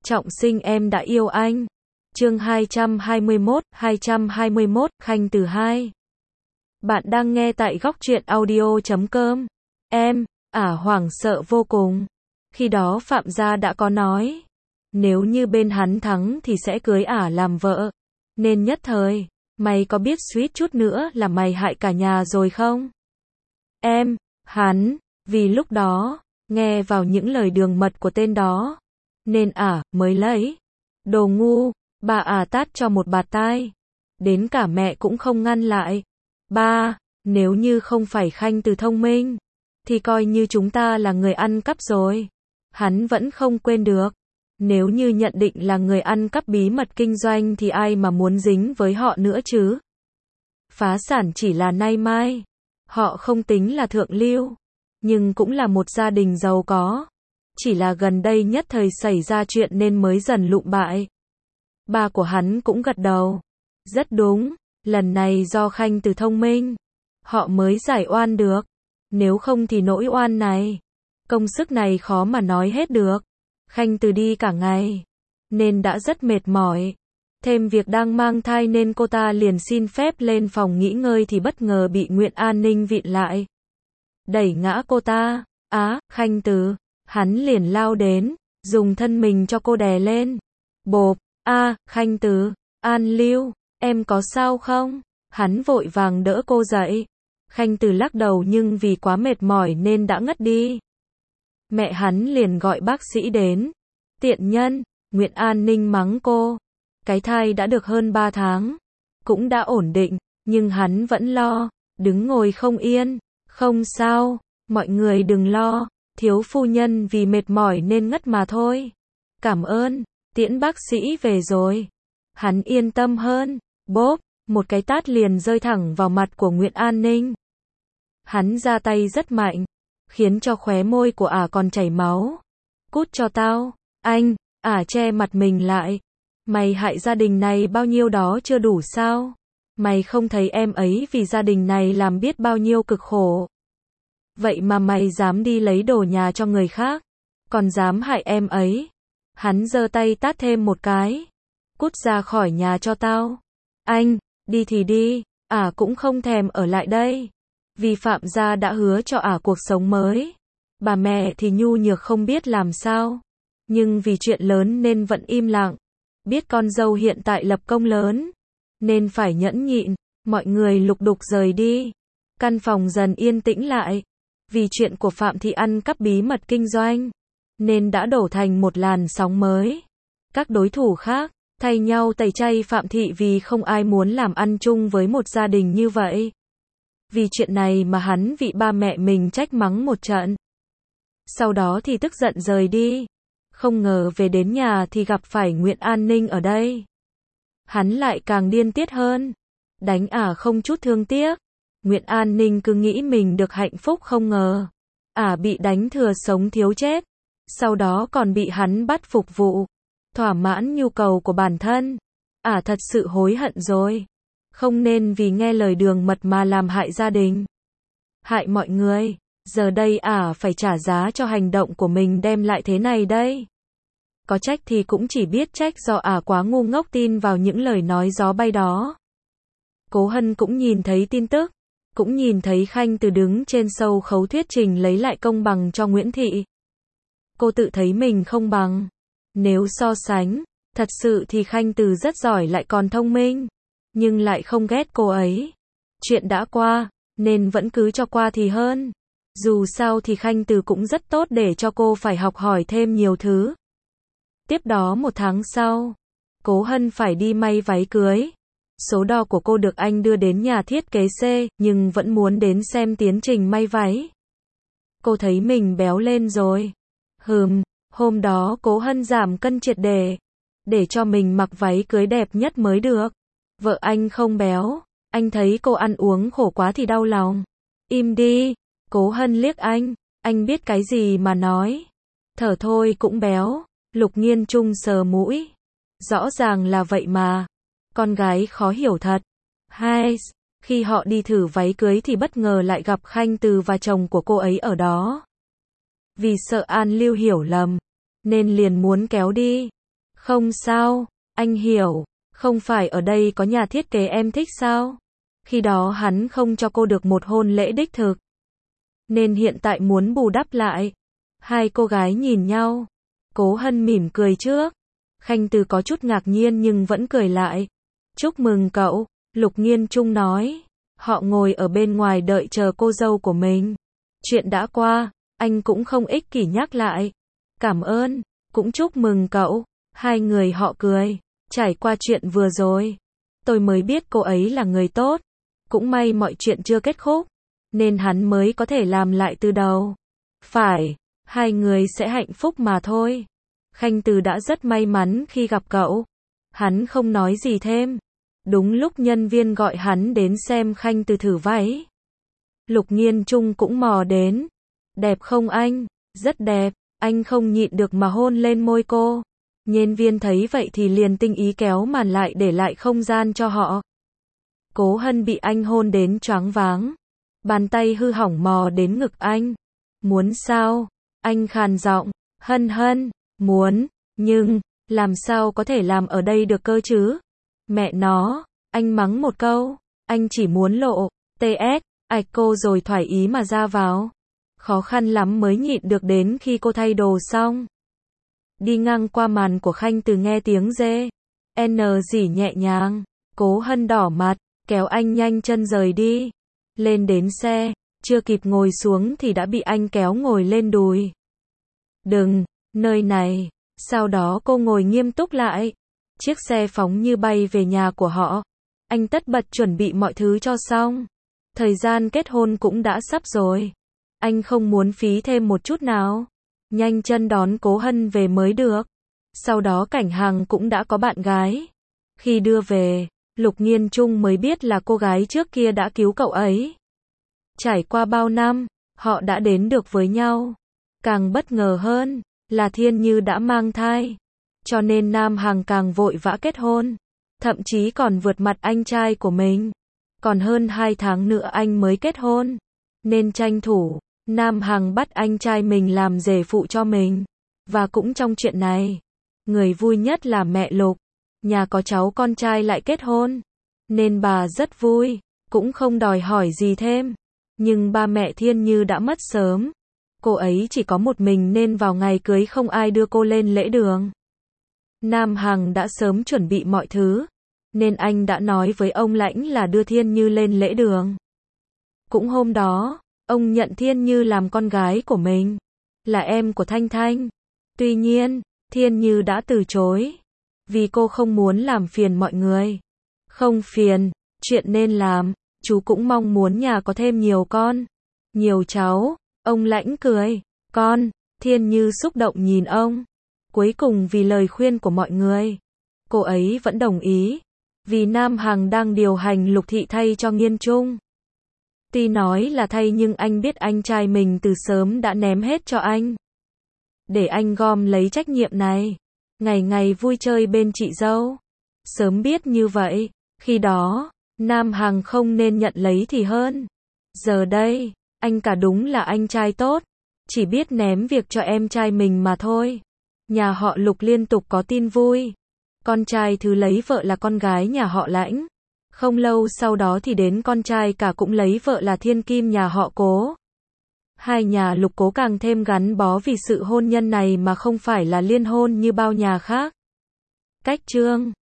Trọng sinh em đã yêu anh. Chương 221, Khanh từ 2. Bạn đang nghe tại góc truyện audio.com. Em, hoảng sợ vô cùng. Khi đó Phạm gia đã có nói, nếu như bên hắn thắng thì sẽ cưới làm vợ. Nên nhất thời, mày có biết suýt chút nữa là mày hại cả nhà rồi không? Em, hắn, vì lúc đó, nghe vào những lời đường mật của tên đó, nên mới lấy. Đồ ngu, bà tát cho một bạt tai. Đến cả mẹ cũng không ngăn lại. Ba, nếu như không phải Khanh từ thông minh, thì coi như chúng ta là người ăn cắp rồi. Hắn vẫn không quên được. Nếu như nhận định là người ăn cắp bí mật kinh doanh thì ai mà muốn dính với họ nữa chứ? Phá sản chỉ là nay mai. Họ không tính là thượng lưu, nhưng cũng là một gia đình giàu có. Chỉ là gần đây nhất thời xảy ra chuyện nên mới dần lụm bại. Ba của hắn cũng gật đầu. Rất đúng, lần này do Khanh từ thông minh, họ mới giải oan được. Nếu không thì nỗi oan này, công sức này khó mà nói hết được. Khanh từ đi cả ngày, nên đã rất mệt mỏi. Thêm việc đang mang thai nên cô ta liền xin phép lên phòng nghỉ ngơi thì bất ngờ bị Nguyễn An Ninh vịn lại. Đẩy ngã cô ta. Khanh từ. Hắn liền lao đến, dùng thân mình cho cô đè lên. Bộp. Khanh từ. An Lưu, em có sao không? Hắn vội vàng đỡ cô dậy. Khanh từ lắc đầu nhưng vì quá mệt mỏi nên đã ngất đi. Mẹ hắn liền gọi bác sĩ đến. Tiện nhân, Nguyễn An Ninh mắng cô. Cái thai đã được hơn 3 tháng, cũng đã ổn định, nhưng hắn vẫn lo, đứng ngồi không yên. Không sao, mọi người đừng lo, thiếu phu nhân vì mệt mỏi nên ngất mà thôi. Cảm ơn, tiễn bác sĩ về rồi. Hắn yên tâm hơn. Bốp, một cái tát liền rơi thẳng vào mặt của Nguyễn An Ninh. Hắn ra tay rất mạnh, khiến cho khóe môi của còn chảy máu. Cút cho tao, anh. Che mặt mình lại. Mày hại gia đình này bao nhiêu đó chưa đủ sao? Mày không thấy em ấy vì gia đình này làm biết bao nhiêu cực khổ. Vậy mà mày dám đi lấy đồ nhà cho người khác, còn dám hại em ấy. Hắn giơ tay tát thêm một cái. Cút ra khỏi nhà cho tao. Anh, đi thì đi, cũng không thèm ở lại đây. Vì Phạm gia đã hứa cho cuộc sống mới. Bà mẹ thì nhu nhược không biết làm sao. Nhưng vì chuyện lớn nên vẫn im lặng. Biết con dâu hiện tại lập công lớn, nên phải nhẫn nhịn. Mọi người lục đục rời đi. Căn phòng dần yên tĩnh lại. Vì chuyện của Phạm Thị ăn cắp bí mật kinh doanh, nên đã đổ thành một làn sóng mới. Các đối thủ khác, thay nhau tẩy chay Phạm Thị vì không ai muốn làm ăn chung với một gia đình như vậy. Vì chuyện này mà hắn bị ba mẹ mình trách mắng một trận. Sau đó thì tức giận rời đi. Không ngờ về đến nhà thì gặp phải Nguyễn An Ninh ở đây. Hắn lại càng điên tiết hơn. Đánh không chút thương tiếc. Nguyễn An Ninh cứ nghĩ mình được hạnh phúc không ngờ. Bị đánh thừa sống thiếu chết. Sau đó còn bị hắn bắt phục vụ. Thỏa mãn nhu cầu của bản thân. Thật sự hối hận rồi. Không nên vì nghe lời đường mật mà làm hại gia đình. Hại mọi người. Giờ đây phải trả giá cho hành động của mình đem lại thế này đây. Có trách thì cũng chỉ biết trách do quá ngu ngốc tin vào những lời nói gió bay đó. Cố Hân cũng nhìn thấy tin tức. Cũng nhìn thấy Khanh từ đứng trên sâu khấu thuyết trình lấy lại công bằng cho Nguyễn Thị. Cô tự thấy mình không bằng. Nếu so sánh, thật sự thì Khanh từ rất giỏi lại còn thông minh. Nhưng lại không ghét cô ấy. Chuyện đã qua, nên vẫn cứ cho qua thì hơn. Dù sao thì Khanh từ cũng rất tốt để cho cô phải học hỏi thêm nhiều thứ. Tiếp đó 1 tháng sau, Cố Hân phải đi may váy cưới. Số đo của cô được anh đưa đến nhà thiết kế C, nhưng vẫn muốn đến xem tiến trình may váy. Cô thấy mình béo lên rồi. Hôm đó Cố Hân giảm cân triệt để cho mình mặc váy cưới đẹp nhất mới được. Vợ anh không béo, anh thấy cô ăn uống khổ quá thì đau lòng. Im đi, Cố Hân liếc anh biết cái gì mà nói. Thở thôi cũng béo. Lục Nghiên Trung sờ mũi. Rõ ràng là vậy mà. Con gái khó hiểu thật. Khi họ đi thử váy cưới thì bất ngờ lại gặp Khanh từ và chồng của cô ấy ở đó. Vì sợ An Lưu hiểu lầm, nên liền muốn kéo đi. Không sao, anh hiểu, không phải ở đây có nhà thiết kế em thích sao? Khi đó hắn không cho cô được một hôn lễ đích thực. Nên hiện tại muốn bù đắp lại. Hai cô gái nhìn nhau. Cố Hân mỉm cười trước. Khanh Từ có chút ngạc nhiên nhưng vẫn cười lại. Chúc mừng cậu, Lục Nghiên Trung nói. Họ ngồi ở bên ngoài đợi chờ cô dâu của mình. Chuyện đã qua, anh cũng không ích kỷ nhắc lại. Cảm ơn, cũng chúc mừng cậu. Hai người họ cười. Trải qua chuyện vừa rồi, tôi mới biết cô ấy là người tốt. Cũng may mọi chuyện chưa kết thúc, nên hắn mới có thể làm lại từ đầu. Phải, hai người sẽ hạnh phúc mà thôi. Khanh Từ đã rất may mắn khi gặp cậu. Hắn không nói gì thêm. Đúng lúc nhân viên gọi hắn đến xem Khanh Từ thử váy. Lục Nghiên Trung cũng mò đến. Đẹp không anh? Rất đẹp. Anh không nhịn được mà hôn lên môi cô. Nhân viên thấy vậy thì liền tinh ý kéo màn lại để lại không gian cho họ. Cố Hân bị anh hôn đến choáng váng. Bàn tay hư hỏng mò đến ngực anh. Muốn sao? Anh khàn giọng. Hân Hân, muốn, nhưng, làm sao có thể làm ở đây được cơ chứ? Mẹ nó, anh mắng một câu. Anh chỉ muốn lộ, TS, ạch cô rồi thoải ý mà ra vào. Khó khăn lắm mới nhịn được đến khi cô thay đồ xong. Đi ngang qua màn của Khanh Từ nghe tiếng dê. N rỉ nhẹ nhàng. Cố Hân đỏ mặt, kéo anh nhanh chân rời đi. Lên đến xe, chưa kịp ngồi xuống thì đã bị anh kéo ngồi lên đùi. Đừng, nơi này. Sau đó cô ngồi nghiêm túc lại. Chiếc xe phóng như bay về nhà của họ. Anh tất bật chuẩn bị mọi thứ cho xong. Thời gian kết hôn cũng đã sắp rồi. Anh không muốn phí thêm một chút nào. Nhanh chân đón Cố Hân về mới được. Sau đó Cảnh Hằng cũng đã có bạn gái. Khi đưa về, Lục Nghiên Trung mới biết là cô gái trước kia đã cứu cậu ấy. Trải qua bao năm, họ đã đến được với nhau. Càng bất ngờ hơn, là Thiên Như đã mang thai. Cho nên Nam Hằng càng vội vã kết hôn. Thậm chí còn vượt mặt anh trai của mình. Còn hơn 2 tháng nữa anh mới kết hôn. Nên tranh thủ, Nam Hằng bắt anh trai mình làm rể phụ cho mình. Và cũng trong chuyện này, người vui nhất là mẹ Lục. Nhà có cháu con trai lại kết hôn. Nên bà rất vui, cũng không đòi hỏi gì thêm. Nhưng ba mẹ Thiên Như đã mất sớm. Cô ấy chỉ có một mình nên vào ngày cưới không ai đưa cô lên lễ đường. Nam Hằng đã sớm chuẩn bị mọi thứ. Nên anh đã nói với ông Lãnh là đưa Thiên Như lên lễ đường. Cũng hôm đó, ông nhận Thiên Như làm con gái của mình. Là em của Thanh Thanh. Tuy nhiên, Thiên Như đã từ chối. Vì cô không muốn làm phiền mọi người. Không phiền, chuyện nên làm. Chú cũng mong muốn nhà có thêm nhiều con. Nhiều cháu. Ông Lãnh cười. Con. Thiên Như xúc động nhìn ông. Cuối cùng vì lời khuyên của mọi người, cô ấy vẫn đồng ý. Vì Nam Hằng đang điều hành Lục thị thay cho Nghiên Trung. Tuy nói là thay nhưng anh biết anh trai mình từ sớm đã ném hết cho anh. Để anh gom lấy trách nhiệm này. Ngày ngày vui chơi bên chị dâu. Sớm biết như vậy, khi đó, Nam Hằng không nên nhận lấy thì hơn. Giờ đây, anh cả đúng là anh trai tốt. Chỉ biết ném việc cho em trai mình mà thôi. Nhà họ Lục liên tục có tin vui. Con trai thứ lấy vợ là con gái nhà họ Lãnh. Không lâu sau đó thì đến con trai cả cũng lấy vợ là thiên kim nhà họ Cố. Hai nhà Lục Cố càng thêm gắn bó vì sự hôn nhân này mà không phải là liên hôn như bao nhà khác. Cách chương